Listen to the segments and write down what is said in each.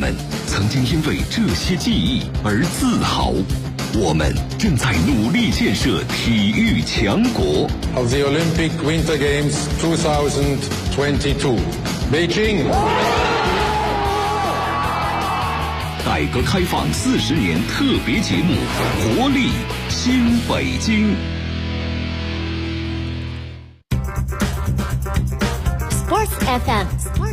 们曾经因为这些记忆而自豪。我们正在努力建设体育强国。 Of the Olympic Winter Games 2022, Beijing。 改革开放40年特别节目《活力新北京》。 Sports FM，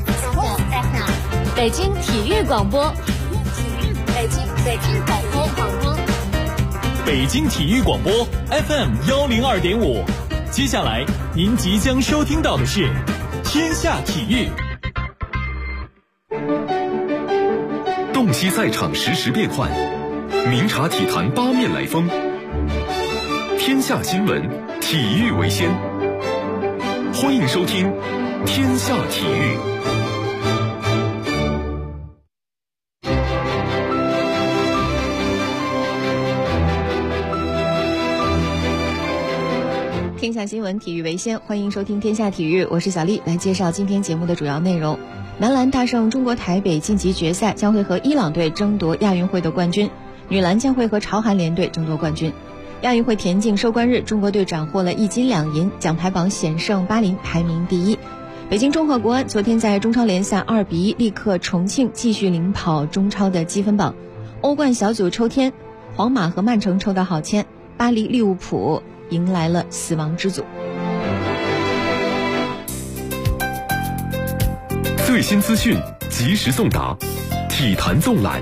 北京体育广播，北京广播， 北京体育广播 FM 102.5。接下来您即将收听到的是天下体育。 洞悉赛场实时变幻，明察体坛八面来风。天下新闻，体育为先。欢迎收听天下体育。 天下新闻，体育为先。欢迎收听天下体育，我是小丽，来介绍今天节目的主要内容。男篮大胜中国台北晋级决赛，将会和伊朗队争夺亚运会的冠军；女篮将会和朝韩联队争夺冠军。亚运会田径收官日，中国队斩获了1金2银，奖牌榜险胜巴林，排名第一。北京中赫国安昨天在中超联赛2比1力克重庆，继续领跑中超的积分榜。欧冠小组抽签，皇马和曼城抽到好签，巴黎利物浦迎来了死亡之组。 最新资讯及时送达，体坛纵览。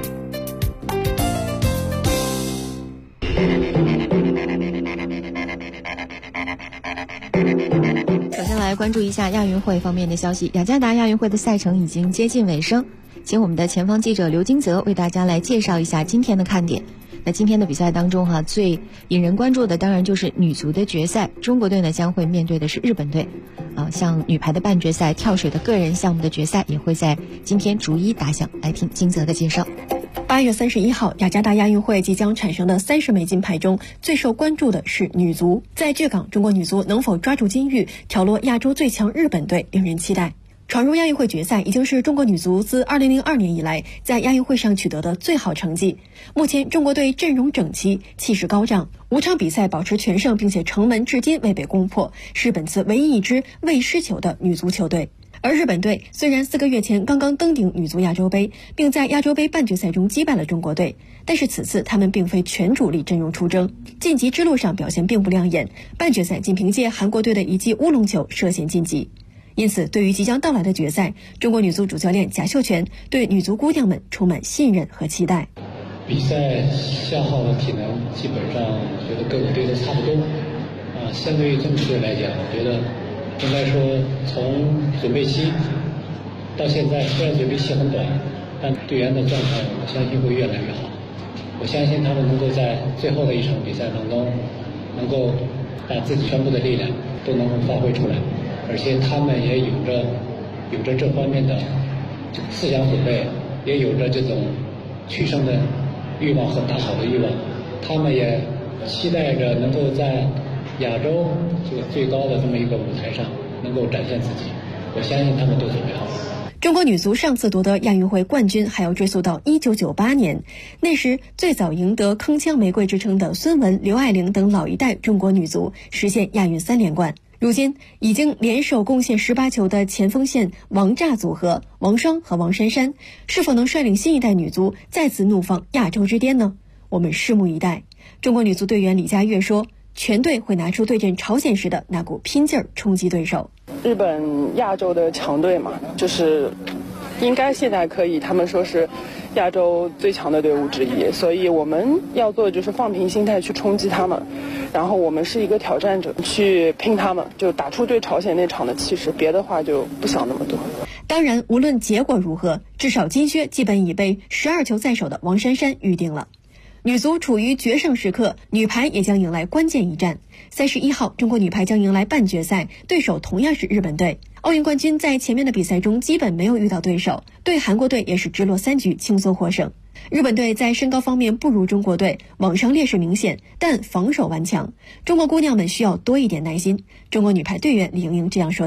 首先来关注一下亚运会方面的消息。雅加达亚运会的赛程已经接近尾声，请我们的前方记者刘金泽为大家来介绍一下今天的看点。那今天的比赛当中最引人关注的当然就是女足的决赛，中国队呢将会面对的是日本队。像女排的半决赛、跳水的个人项目的决赛也会在今天逐一打响。来听金泽的介绍。 8月31号，雅加达亚运会即将产生的30枚金牌中，最受关注的是女足。在巨港，中国女足能否抓住金玉，挑落亚洲最强日本队，令人期待。闯入亚运会决赛已经是中国女足自2002年以来在亚运会上取得的最好成绩。目前中国队阵容整齐，气势高涨，5场比赛保持全胜，并且城门至今未被攻破，是本次唯一一支未失球的女足球队。而日本队虽然4个月前刚刚登顶女足亚洲杯，并在亚洲杯半决赛中击败了中国队，但是此次他们并非全主力阵容出征，晋级之路上表现并不亮眼，半决赛仅凭借韩国队的一记乌龙球涉险晋级。因此对于即将到来的决赛，中国女足主教练贾秀全对女足姑娘们充满信任和期待。 比赛消耗的体能基本上我觉得各个队都差不多相对于中国队来讲，我觉得应该说从准备期到现在，虽然准备期很短，但队员的状态我相信会越来越好。我相信他们能够在最后的一场比赛当中能够把自己全部的力量都能够发挥出来，而且他们也有着这方面的思想准备，也有着这种取胜的欲望和打好的欲望。他们也期待着能够在亚洲这个最高的这么一个舞台上能够展现自己。我相信他们都准备好了。 中国女足上次夺得亚运会冠军还要追溯到1998年，那时最早赢得铿锵玫瑰之称的孙雯、刘爱玲等老一代中国女足实现亚运3连冠。如今已经联手贡献18球的前锋线王炸组合王霜和王珊珊，是否能率领新一代女足再次怒放亚洲之巅呢？我们拭目以待。中国女足队员李佳悦说，全队会拿出对阵朝鲜时的那股拼劲儿冲击对手。 日本亚洲的强队嘛，就是应该现在可以他们说是亚洲最强的队伍之一，所以我们要做的就是放平心态去冲击他们，然后我们是一个挑战者去拼他们，就打出对朝鲜那场的气势，别的话就不想那么多。 当然无论结果如何，至少金靴基本已被12球在手的王珊珊预定了。女足处于决胜时刻，女排也将迎来关键一战。31号，中国女排将迎来半决赛，对手同样是日本队。奥运冠军在前面的比赛中基本没有遇到对手，对韩国队也是直落3局轻松获胜。日本队在身高方面不如中国队，网上劣势明显，但防守顽强。中国姑娘们需要多一点耐心。中国女排队员李盈莹这样说道。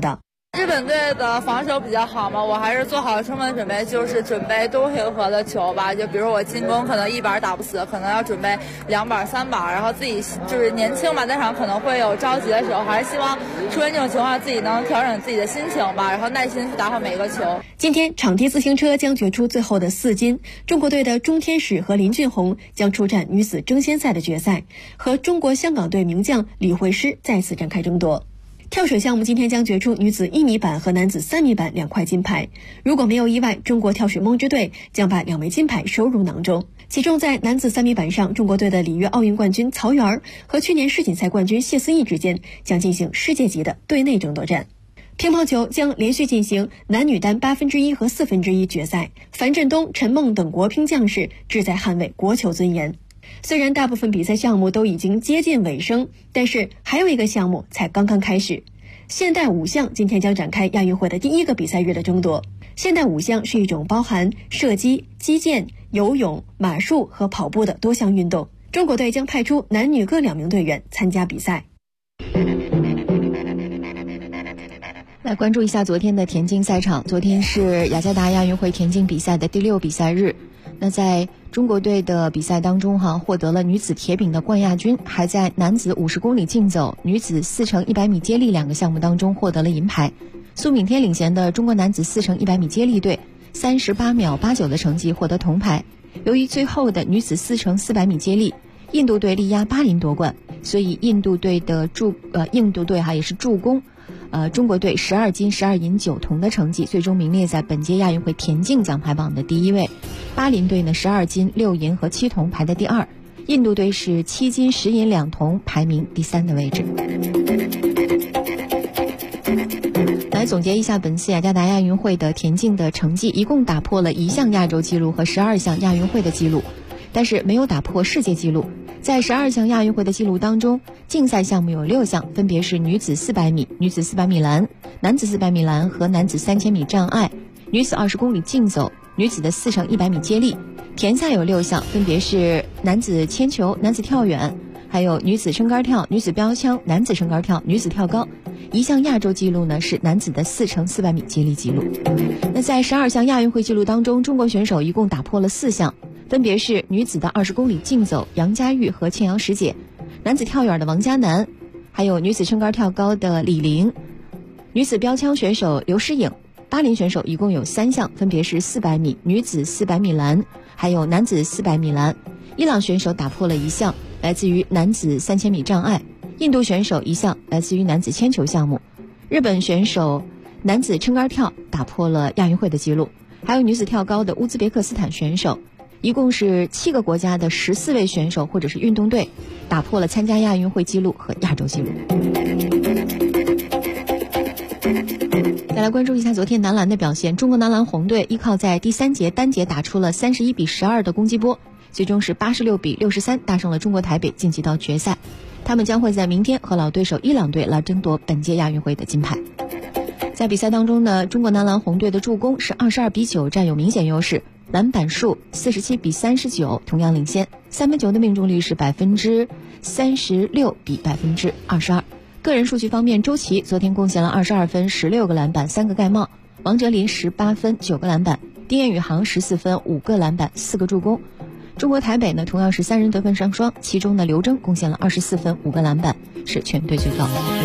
日本队的防守比较好嘛，我还是做好充分准备，就是准备多回合的球吧。就比如我进攻可能一板打不死，可能要准备2板3板，然后自己就是年轻嘛，在场可能会有着急的时候，还是希望出现这种情况自己能调整自己的心情吧，然后耐心去打好每一个球。 今天场地自行车将决出最后的4金，中国队的钟天使和林俊宏将出战女子争先赛的决赛，和中国香港队名将李慧诗再次展开争夺。跳水项目今天将决出女子1米板和男子3米板2块金牌，如果没有意外，中国跳水梦之队将把2枚金牌收入囊中。其中在男子3米板上，中国队的里约奥运冠军曹缘和去年世锦赛冠军谢思义之间将进行世界级的队内争夺战。乒乓球将连续进行男女单1/8和1/4决赛，樊振东、陈梦等国乒将士志在捍卫国球尊严。虽然大部分比赛项目都已经接近尾声，但是还有一个项目才刚刚开始。现代5项今天将展开亚运会的第一个比赛日的争夺。现代5项是一种包含射击、击剑、游泳、马术和跑步的多项运动。中国队将派出男女各2名队员参加比赛。 来关注一下昨天的田径赛场。昨天是雅加达亚运会田径比赛的第6比赛日。那在中国队的比赛当中获得了女子铁饼的冠亚军，还在男子50公里竞走、女子4×100米接力2个项目当中获得了银牌。苏炳添领衔的中国男子4×100米接力队38秒89的成绩获得铜牌。由于最后的女子4×400米接力印度队力压巴林夺冠，所以印度队也是助攻中国队12金12银9铜的成绩，最终名列在本届亚运会田径奖牌榜的第1位。巴林队呢12金6银和7铜排在第2，印度队是7金10银2铜排名第3的位置。来总结一下本次雅加达亚运会的田径的成绩，一共打破了1项亚洲纪录和12项亚运会的纪录，但是没有打破世界纪录。在12项亚运会的纪录当中，竞赛项目有6项，分别是女子400米、女子400米栏、男子400米栏和男子3000米障碍、女子20公里竞走、女子的4×100米接力。田赛有6项，分别是男子铅球、男子跳远，还有女子撑杆跳、女子标枪、男子撑杆跳、女子跳高。一项亚洲纪录呢是男子的4×400米接力纪录。那在12项亚运会纪录当中，中国选手一共打破了4项，分别是女子的20公里竞走杨佳玉和倩阳石姐，男子跳远的王嘉男，还有女子撑杆跳高的李玲，女子标枪选手刘诗颖。巴林选手一共有3项，分别是400米、女子400米栏，还有男子400米栏。伊朗选手打破了1项，来自于男子3000米障碍。印度选手1项，来自于男子铅球项目。日本选手男子撑杆跳打破了亚运会的纪录，还有女子跳高的乌兹别克斯坦选手。一共是7个国家的14位选手或者是运动队打破了参加亚运会纪录和亚洲纪录。再来关注一下昨天男篮的表现。中国男篮红队依靠在第3节单节打出了31比12的攻击波，最终是86比63大胜了中国台北，晋级到决赛。他们将会在明天和老对手伊朗队来争夺本届亚运会的金牌。在比赛当中呢，中国男篮红队的助攻是22比9占有明显优势，篮板数47比39同样领先，三分球的命中率是36%比22%。个人数据方面，周琦昨天贡献了22分16个篮板3个盖帽，王哲林18分9个篮板，丁彦雨航14分5个篮板4个助攻。中国台北呢同样是3人得分上双，其中呢刘铮贡献了24分5个篮板，是全队最高。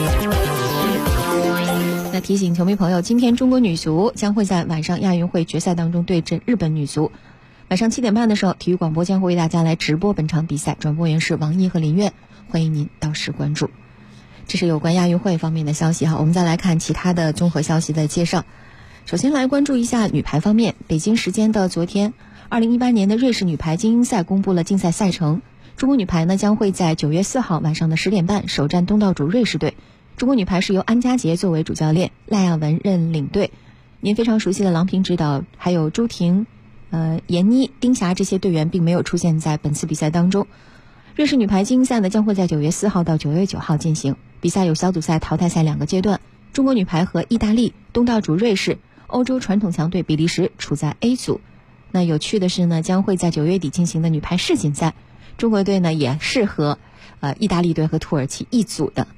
那提醒球迷朋友，今天中国女足将会在晚上亚运会决赛当中对阵日本女足。晚上7点半的时候，体育广播将会为大家来直播本场比赛，转播员是王毅和林苑，欢迎您到时关注。这是有关亚运会方面的消息哈。我们再来看其他的综合消息的介绍。首先来关注一下女排方面。北京时间的昨天，2018年的瑞士女排精英赛公布了竞赛赛程。中国女排呢将会在9月4号晚上的10点半首战东道主瑞士队。中国女排是由安家杰作为主教练，赖亚文任领队。您非常熟悉的郎平指导，还有朱婷、闫妮、丁霞这些队员并没有出现在本次比赛当中。瑞士女排精英赛呢将会在9月4号到9月9号进行。比赛有小组赛、淘汰赛2个阶段。中国女排和意大利、东道主瑞士、欧洲传统强队比利时处在 A 组。那有趣的是呢，将会在9月底进行的女排世锦赛，中国队呢也是和意大利队和土耳其一组的。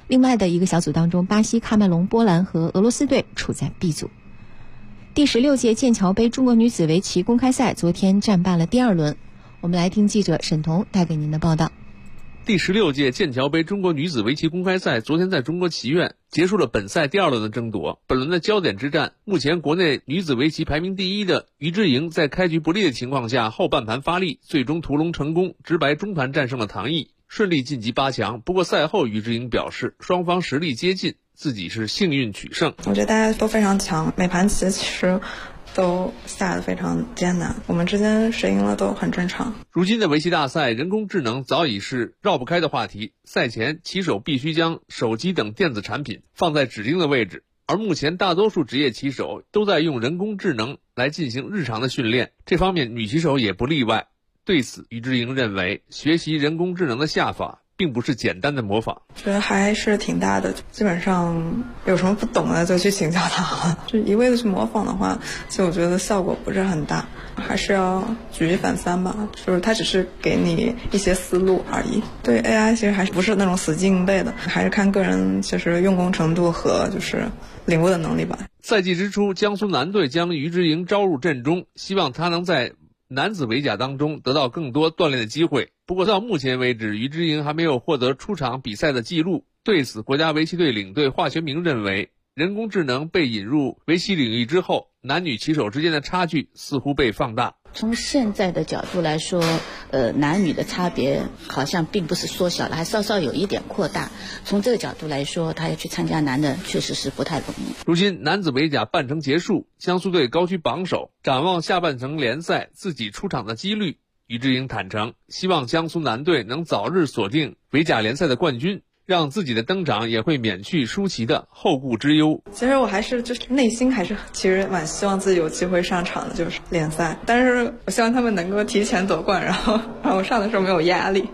另外的一个小组当中，巴西、喀麦隆、波兰和俄罗斯队处在 B 组。第16届剑桥杯中国女子围棋公开赛昨天战罢了第2轮，我们来听记者沈彤带给您的报道。 第16届剑桥杯中国女子围棋公开赛昨天在中国棋院结束了本赛第2轮的争夺。本轮的焦点之战，目前国内女子围棋排名第1的于之莹在开局不利的情况下后半盘发力，最终屠龙成功，直白中盘战胜了唐毅，顺利晋级8强。不过赛后于之莹表示，双方实力接近，自己是幸运取胜。 我觉得大家都非常强，每盘棋其实都下得非常艰难，我们之间谁赢了都很正常。 如今的围棋大赛，人工智能早已是绕不开的话题。赛前，棋手必须将手机等电子产品放在指定的位置，而目前大多数职业棋手都在用人工智能来进行日常的训练，这方面女棋手也不例外。对此，于之莹认为，学习人工智能的下法并不是简单的模仿， 觉得还是挺大的，基本上有什么不懂的就去请教他了，就一味的去模仿的话，就我觉得效果不是很大，还是要举一反三吧，就是他只是给你一些思路而已。对 AI 其实还是不是那种死记硬背的，还是看个人就是用功程度和就是领悟的能力吧。 赛季之初，江苏男队将于之莹招入阵中，希望他能在男子围甲当中得到更多锻炼的机会。不过到目前为止，于之莹还没有获得出场比赛的记录。对此，国家围棋队领队华学明认为，人工智能被引入围棋领域之后，男女棋手之间的差距似乎被放大。 从现在的角度来说，男女的差别好像并不是缩小了，还稍稍有一点扩大。从这个角度来说，他要去参加男的确实是不太容易。 如今男子围甲半程结束，江苏队高居榜首。展望下半程联赛自己出场的几率，于之莹坦诚，希望江苏男队能早日锁定围甲联赛的冠军，让自己的登场也会免去舒淇的后顾之忧。 其实我还是就是内心还是其实蛮希望自己有机会上场的，就是联赛，但是我希望他们能够提前夺冠，然后让我上的时候没有压力。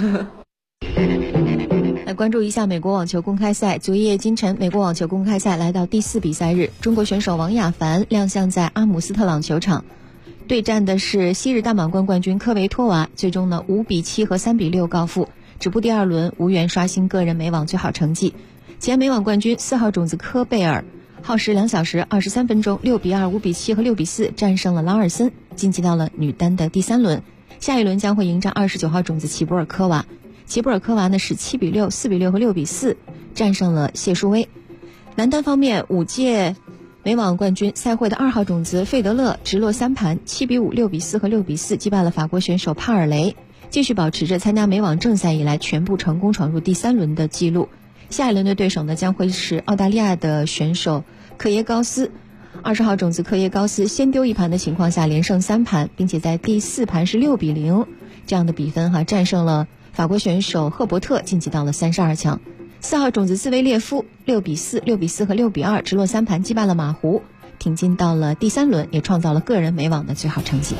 来关注一下美国网球公开赛，昨夜今晨美国网球公开赛来到第4比赛日，中国选手王雅凡亮相在阿姆斯特朗球场，对战的是昔日大满贯冠军科维托娃，最终呢5比7和3比6告负，止步第2轮，无缘刷新个人美网最好成绩。前美网冠军4号种子科贝尔耗时2小时23分钟6比2、5比7和6比4战胜了劳尔森，晋级到了女单的第3轮。下一轮将会迎战29号种子齐布尔科娃。齐布尔科娃呢是7比6、4比6和6比4战胜了谢淑薇。男单方面，5届美网冠军赛会的2号种子费德勒直落3盘7比5、6比4和6比4击败了法国选手帕尔雷，继续保持着参加美网正赛以来全部成功闯入第3轮的记录。下一轮的对手呢将会是澳大利亚的选手克耶高斯。20号种子克耶高斯先丢1盘的情况下连胜3盘，并且在第4盘是6比0这样的比分战胜了法国选手赫伯特，晋级到了32强。4号种子兹维列夫6比4、6比4和6比2直落3盘击败了马胡，挺进到了第3轮，也创造了个人美网的最好成绩。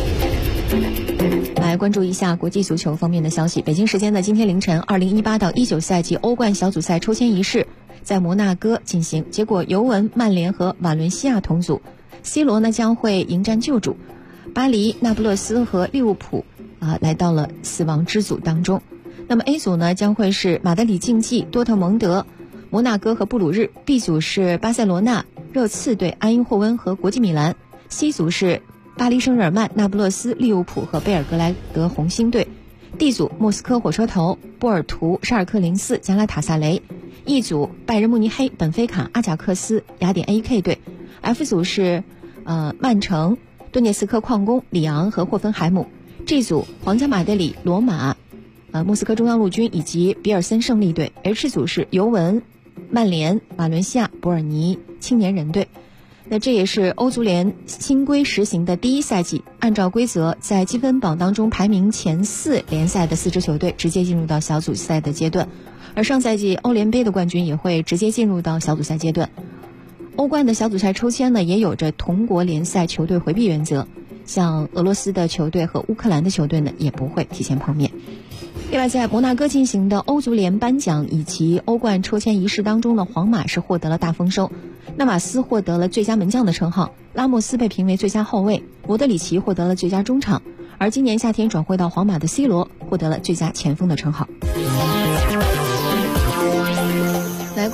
来关注一下国际足球方面的消息。北京时间的今天凌晨，2018到19赛季欧冠小组赛抽签仪式在摩纳哥进行，结果尤文、曼联和瓦伦西亚同组，C 罗呢将会迎战旧主巴黎、那不勒斯和利物浦来到了死亡之组当中。那么 A 组呢将会是马德里竞技、多特蒙德、摩纳哥和布鲁日。 B 组是巴塞罗那、热刺队、埃因霍温和国际米兰。 C 组是巴黎圣日耳曼、那不勒斯、利物浦和贝尔格莱德红星队。 D 组莫斯科火车头、波尔图、沙尔克零四、加拉塔萨雷。 E 组拜仁慕尼黑、本菲卡、阿贾克斯、雅典 AK 队。 F 组是曼城、顿涅斯克矿工、里昂和霍芬海姆。 G 组皇家马德里、罗马、莫斯科中央陆军以及比尔森胜利队。 H 组是尤文、曼联、瓦伦西亚、伯尔尼青年人队。那这也是欧足联新规实行的第1赛季，按照规则，在积分榜当中排名前4联赛的4支球队直接进入到小组赛的阶段，而上赛季欧联杯的冠军也会直接进入到小组赛阶段。欧冠的小组赛抽签呢，也有着同国联赛球队回避原则，像俄罗斯的球队和乌克兰的球队呢，也不会提前碰面。另外，在摩纳哥进行的欧足联颁奖以及欧冠抽签仪式当中呢，皇马是获得了大丰收，纳瓦斯获得了最佳门将的称号，拉莫斯被评为最佳后卫，罗德里奇获得了最佳中场，而今年夏天转会到皇马的 C 罗获得了最佳前锋的称号。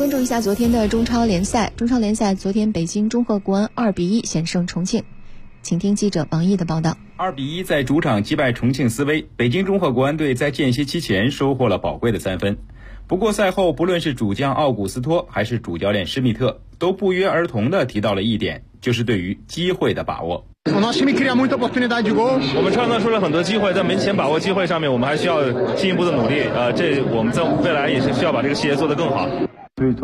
关注一下昨天的中超联赛。中超联赛昨天北京中赫国安2-1险胜重庆，请听记者王毅的报道。 2-1在主场击败重庆斯威，北京中赫国安队在间歇期前收获了宝贵的3分。不过赛后，不论是主将奥古斯托还是主教练施密特，都不约而同地提到了一点，就是对于机会的把握。 我们创造出了很多机会，在门前把握机会上面，我们还需要进一步的努力。这我们在未来也是需要把这个细节做得更好。 我们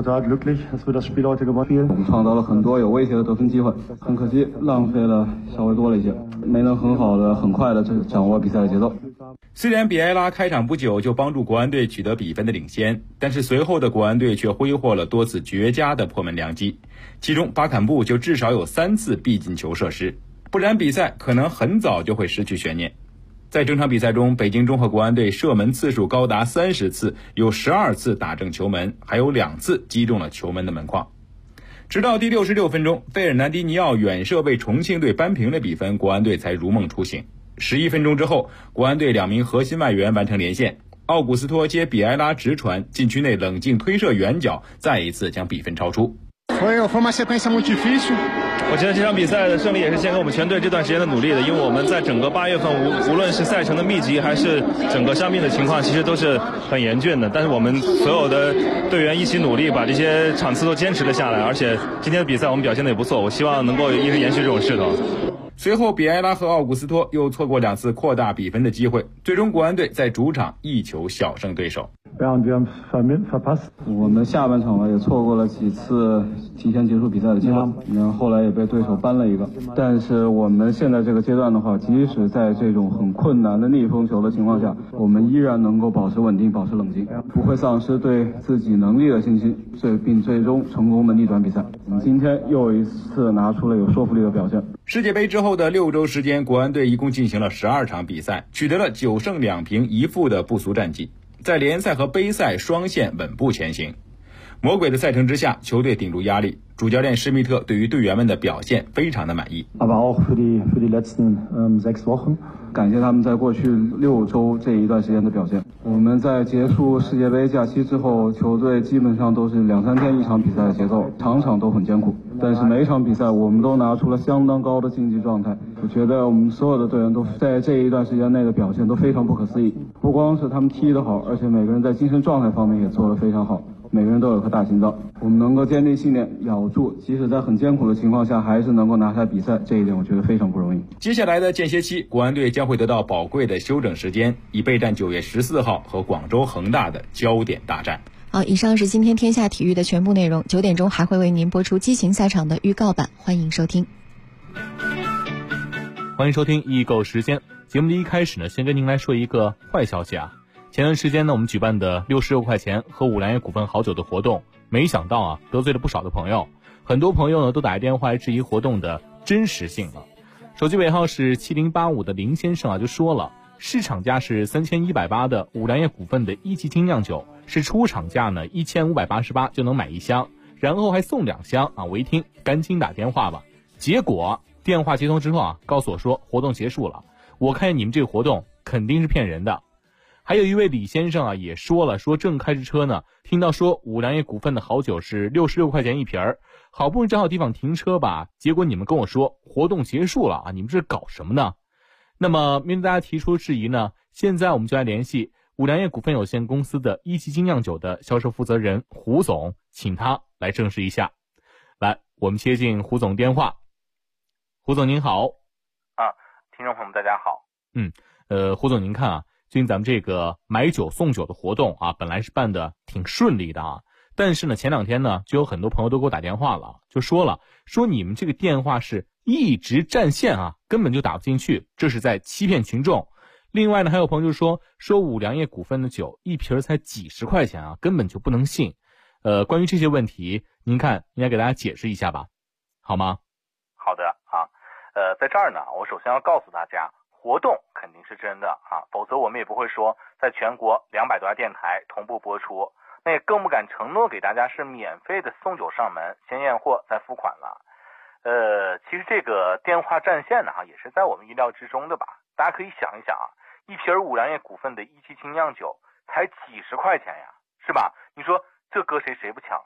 创造了很多有威胁的得分机会，很可惜浪费了稍微多了一些，没能很好的很快的掌握比赛的节奏。 虽然比埃拉开场不久就帮助国安队取得比分的领先，但是随后的国安队却挥霍了多次绝佳的破门良机，其中巴坎布就至少有3次必进球射失，不然比赛可能很早就会失去悬念。在整场比赛中，北京中赫国安队射门次数高达30次，有12次打正球门，还有2次击中了球门的门框。直到第66分钟，费尔南迪尼奥远射被重庆队扳平了比分，国安队才如梦初醒。11分钟之后，国安队2名核心外援完成连线，奥古斯托接比埃拉直传，禁区内冷静推射远角，再一次将比分超出。 我觉得这场比赛的胜利也是献给我们全队这段时间的努力的，因为我们在整个8月份无论是赛程的密集还是整个伤病的情况，其实都是很严峻的，但是我们所有的队员一起努力，把这些场次都坚持了下来，而且今天的比赛我们表现得也不错，我希望能够一直延续这种势头。 随后比埃拉和奥古斯托又错过2次扩大比分的机会，最终国安队在主场1球小胜对手。 我们下半场也错过了几次提前结束比赛的机会，后来也被对手扳了一个。但是我们现在这个阶段的话，即使在这种很困难的逆风球的情况下，我们依然能够保持稳定，保持冷静，不会丧失对自己能力的信心，并最终成功的逆转比赛。我们今天又一次拿出了有说服力的表现。 世界杯之后的6周时间，国安队一共进行了12场比赛，取得了9胜2平1负的不俗战绩，在联赛和杯赛双线稳步前行。魔鬼的赛程之下，球队顶住压力，主教练施密特对于队员们的表现非常的满意。 感谢他们在过去6周这一段时间的表现。我们在结束世界杯假期之后，球队基本上都是2-3天一场比赛的节奏，场场都很艰苦，但是每一场比赛我们都拿出了相当高的竞技状态。我觉得我们所有的队员都在这一段时间内的表现都非常不可思议，不光是他们踢得好，而且每个人在精神状态方面也做得非常好，每个人都有颗大心脏。我们能够坚定信念，咬住，即使在很艰苦的情况下还是能够拿下比赛，这一点我觉得非常不容易。 接下来的间歇期，国安队将会得到宝贵的休整时间，以备战9月14号和广州恒大的焦点大战。 好，以上是今天天下体育的全部内容，9点钟还会为您播出激情赛场的预告版，欢迎收听。 欢迎收听易购时间。节目的一开始呢，先跟您来说一个坏消息啊。前段时间呢，我们举办的66块钱喝五粮液股份好酒的活动，没想到啊，得罪了不少的朋友。很多朋友呢都打电话来质疑活动的真实性了。手机尾号是7085的林先生啊就说了，市场价是3180的五粮液股份的1级精酿酒，是出厂价呢1588就能买1箱，然后还送2箱啊！我一听赶紧打电话吧，结果电话接通之后啊，告诉我说活动结束了。我看你们这个活动肯定是骗人的。还有一位李先生啊也说了，说正开着车呢，听到说五粮液股份的好酒是66块钱一瓶儿，好不容易找好地方停车吧，结果你们跟我说活动结束了啊，你们这搞什么呢？那么面对大家提出质疑呢，现在我们就来联系五粮液股份有限公司的1级精酿酒的销售负责人胡总，请他来证实一下。来，我们接进胡总电话。胡总您好。 听众朋友们大家好。 胡总您看啊，最近咱们这个买酒送酒的活动啊，本来是办的挺顺利的啊，但是呢前2天呢就有很多朋友都给我打电话了，就说你们这个电话是一直占线啊，根本就打不进去，这是在欺骗群众。另外呢还有朋友就说五粮液股份的酒一瓶才几十块钱啊，根本就不能信。关于这些问题，您看应该给大家解释一下吧，好吗？ 好的啊，在这儿呢，我首先要告诉大家，活动肯定是真的啊，否则我们也不会说在全国200多家电台同步播出，那也更不敢承诺给大家是免费的送酒上门，先验货再付款了。其实这个电话占线呢也是在我们意料之中的吧。大家可以想一想啊，一瓶五粮液股份的1级精酿酒才几十块钱呀，是吧？你说这搁谁不抢啊？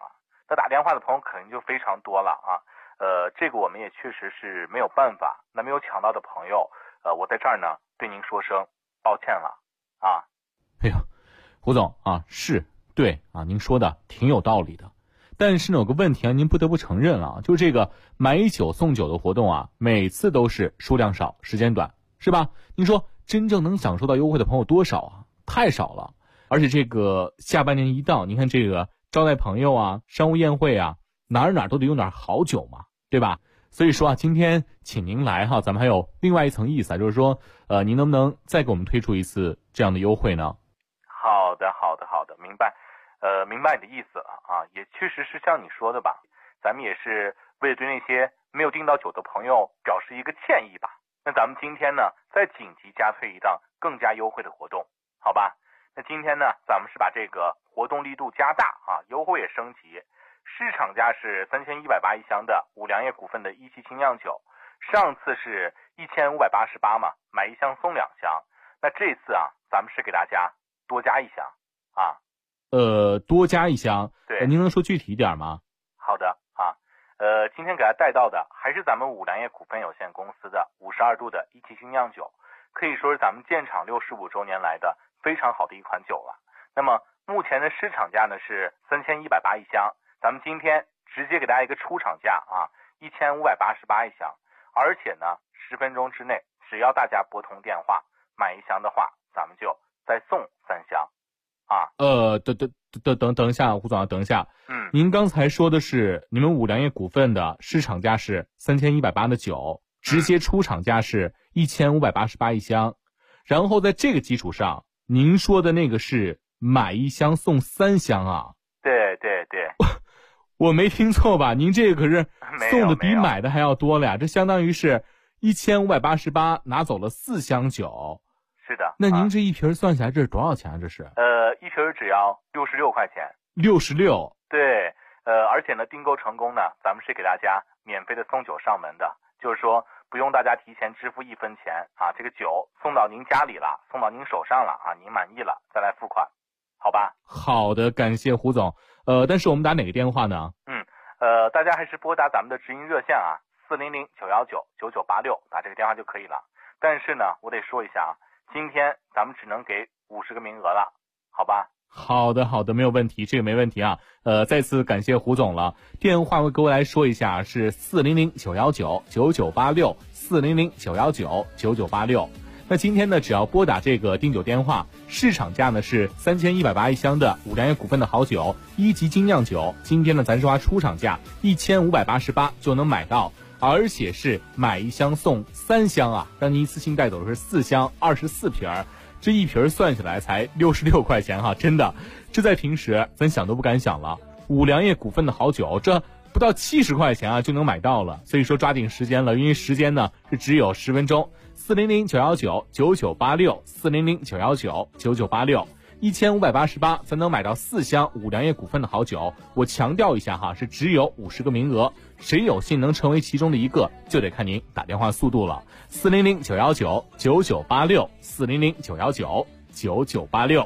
那打电话的朋友肯定就非常多了啊。这个我们也确实是没有办法。那没有抢到的朋友，我在这儿呢对您说声抱歉了啊。 哎呀，胡总啊，是对啊，您说的挺有道理的。但是呢，有个问题啊，您不得不承认啊，就是这个买酒送酒的活动啊，每次都是数量少，时间短，是吧？您说真正能享受到优惠的朋友多少啊？太少了。而且这个下半年一到，您看这个招待朋友啊，商务宴会啊，哪儿都得用点好酒嘛，对吧？所以说啊，今天请您来哈，咱们还有另外一层意思啊，就是说，您能不能再给我们推出一次这样的优惠呢？ 好的，明白。明白你的意思了啊，也确实是像你说的吧，咱们也是为了对那些没有订到酒的朋友表示一个歉意吧。那咱们今天呢，再紧急加推一档更加优惠的活动，好吧？那今天呢，咱们是把这个活动力度加大啊，优惠也升级。市场价是3180一箱的五粮液股份的一期精酿酒，上次是1588嘛，买一箱送2箱。那这次啊，咱们是给大家多加一箱啊。 多加一箱， 对， 您能说具体一点吗？ 好的啊，今天给大家带到的还是咱们五粮液股份有限公司的52度的一期精酿酒，可以说是咱们建厂65周年来的非常好的一款酒了。那么目前的市场价呢是3180一箱，咱们今天直接给大家一个出厂价啊，1588一箱，而且呢10分钟之内，只要大家拨通电话买一箱的话，咱们就再送3箱。啊， 等一下，胡总，等一下。您刚才说的是你们五粮液股份的市场价是3180的酒，直接出厂价是1588一箱，然后在这个基础上，您说的那个是买一箱送3箱啊？ 对， 我没听错吧？您这个可是送的比买的还要多了呀，这相当于是1588拿走了4箱酒。 是的， 那您这一瓶算下来这是多少钱啊？这是一瓶只要66块钱。 66？ 对，而且呢，订购成功呢，咱们是给大家免费的送酒上门的，就是说不用大家提前支付1分钱啊，这个酒送到您家里了，送到您手上了啊，您满意了再来付款，好吧？ 好的，感谢胡总。但是我们打哪个电话呢？ 大家还是拨打咱们的直营热线啊，400-919-9986，打这个电话就可以了。但是呢，我得说一下啊，今天咱们只能给50个名额了，好吧？ 好的，没有问题，这个没问题啊。再次感谢胡总了。电话我给我来说一下，是400-919-9986 400-919-9986。那今天呢，只要拨打这个订酒电话，市场价呢是3180一箱的五粮液股份的好酒1级精酿酒，今天呢咱是花出厂价1588就能买到，而且是买一箱送3箱啊，让您一次性带走的是4箱24瓶，这一瓶算下来才66块钱哈，真的，这在平时咱想都不敢想了。五粮液股份的好酒，这不到70块钱啊就能买到了，所以说抓紧时间了，因为时间呢是只有10分钟。400-919-9986 400-919-9986 1588才能买到4箱五粮液股份的好酒。我强调一下哈，是只有50个名额，谁有幸能成为其中的一个，就得看您打电话速度了。400-919-9986 400-919-9986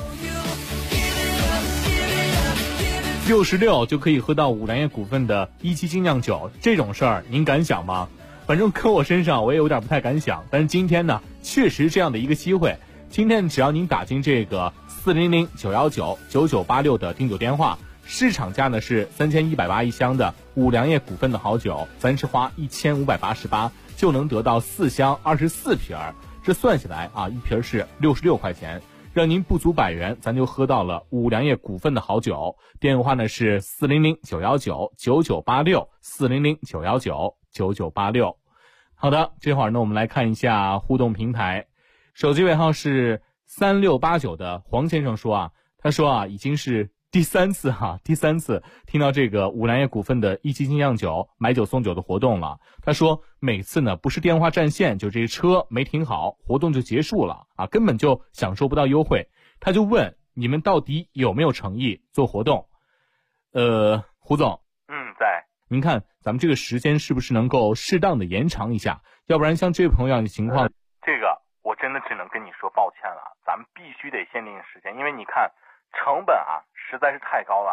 66就可以喝到五粮液股份的1期精酿酒，这种事儿您敢想吗？反正搁我身上我也有点不太敢想，但是今天呢确实这样的一个机会，今天只要您打进这个400-919-9986的订酒电话，市场价呢是3180一箱的五粮液股份的好酒，咱是花1588就能得到4箱24瓶，这算下来啊，一瓶是66块钱，让您不足100元咱就喝到了五粮液股份的好酒。电话呢是400-919-9986 400-919-9986。好的，这会儿呢我们来看一下互动平台，手机尾号是3689的黄先生说啊，他说啊已经是第三次听到这个五粮液股份的1期精酿酒买酒送酒的活动了。他说每次呢不是电话占线，就这车没停好，活动就结束了啊，根本就享受不到优惠。他就问你们到底有没有诚意做活动？胡总， 在。 您看咱们这个时间是不是能够适当的延长一下？要不然像这位朋友的情况， 这个我真的只能跟你说抱歉了，咱们必须得限定时间，因为你看成本啊实在是太高了。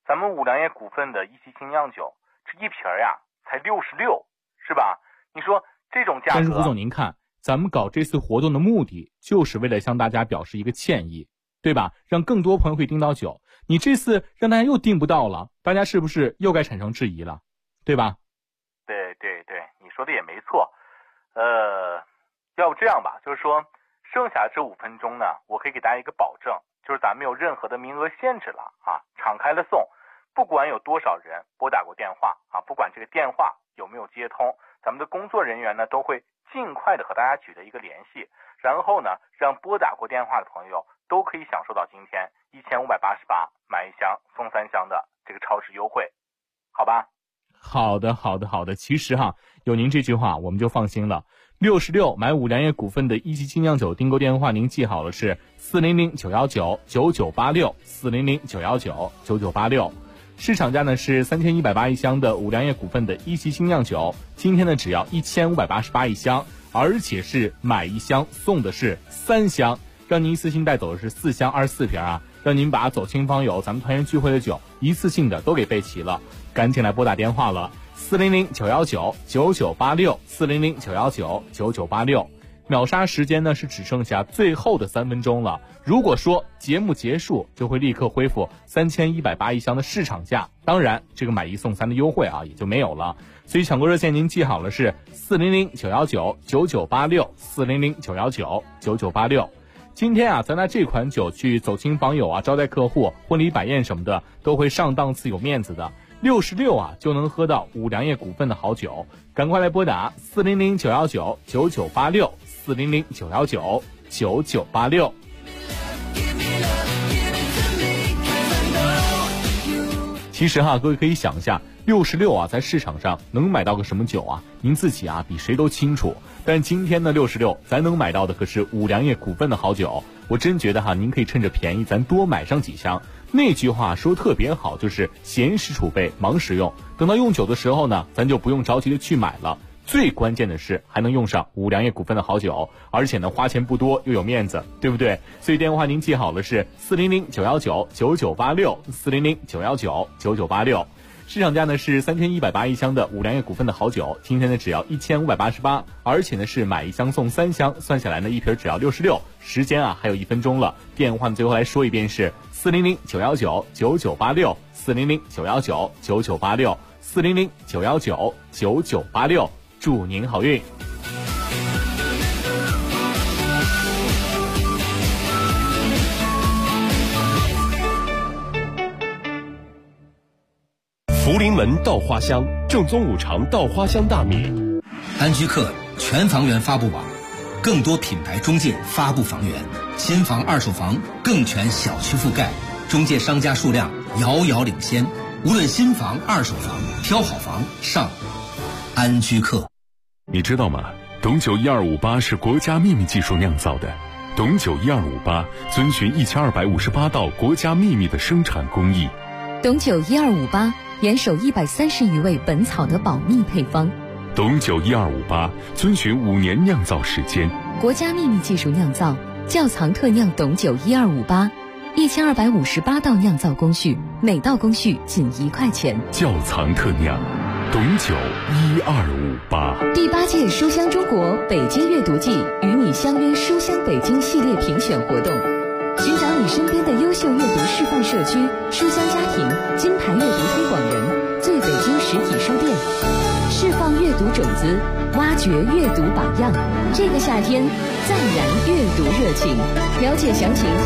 咱们五粮液股份的一汽精酿酒，这一瓶呀才66，是吧？你说这种价格。 但是胡总您看，咱们搞这次活动的目的就是为了向大家表示一个歉意，对吧？让更多朋友可以订到酒。你这次让大家又订不到了，大家是不是又该产生质疑了，对吧？ 对，你说的也没错。要不这样吧，就是说剩下这5分钟呢，我可以给大家一个保证，就是咱没有任何的名额限制了啊，敞开了送，不管有多少人拨打过电话啊，不管这个电话有没有接通，咱们的工作人员呢都会尽快的和大家取得一个联系，然后呢，让拨打过电话的朋友都可以享受到今天1588买1箱送3箱的这个超值优惠，好吧？ 好的。其实有您这句话我们就放心了。66买五粮液股份的一汽精酿酒订购电话您记好了，是400-919-9986，400-919-9986。市场价呢是3180一箱的五粮液股份的一汽精酿酒，今天呢只要1588一箱，而且是买1箱送的是3箱，让您一次性带走的是4箱24瓶啊，让您把走亲访友咱们团圆聚会的酒一次性的都给备齐了，赶紧来拨打电话了，400-919-9986，400-919-9986。秒杀时间呢是只剩下最后的3分钟了，如果说节目结束就会立刻恢复3180一箱的市场价，当然这个买1送3的优惠也就没有了，所以抢购热线您记好了，是400-919-9986，400-919-9986。今天咱拿这款酒去走亲访友招待客户、婚礼摆宴什么的都会上档次有面子的，66就能喝到五粮液股份的好酒，赶快来拨打400-919-9986，400-919-9986。其实各位可以想一下，66在市场上能买到个什么酒您自己比谁都清楚。但今天的66咱能买到的可是五粮液股份的好酒，我真觉得您可以趁着便宜咱多买上几箱。那句话说特别好，就是闲时储备忙时用，等到用酒的时候呢，咱就不用着急的去买了。最关键的是还能用上五粮液股份的好酒，而且呢花钱不多又有面子，对不对？所以电话您记好了，是400-919-9986，400-919-9986。市场价呢是3180一箱的五粮液股份的好酒，今天呢只要1588，而且呢是买1箱送3箱，算下来呢一瓶只要66。时间还有1分钟了，电话最后来说一遍是400-919-9986，400-919-9986，400-919-9986，祝您好运。 福临门稻花香，正宗五常稻花香大米。 安居客全房源发布网，更多品牌中介发布房源，新房二手房更全小区覆盖，中介商家数量遥遥领先。无论新房二手房，挑好房上安居客。 你知道吗？董酒1258是国家秘密技术酿造的。董酒1258遵循1258道国家秘密的生产工艺。 董酒1258严守130余味本草的保密配方。 董酒1258遵循5年酿造时间， 国家秘密技术酿造，窖藏特酿董酒1258，1258道酿造工序，每道工序仅1块钱。 窖藏特酿，董酒1258。 第8届书香中国北京阅读季与你相约书香北京系列评选活动，寻找你身边的优秀阅读示范社区、书香家庭、金牌阅读推广人、最北京实体书店，释放阅读种子，挖掘阅读榜样。这个夏天，再燃阅读热情。了解详情。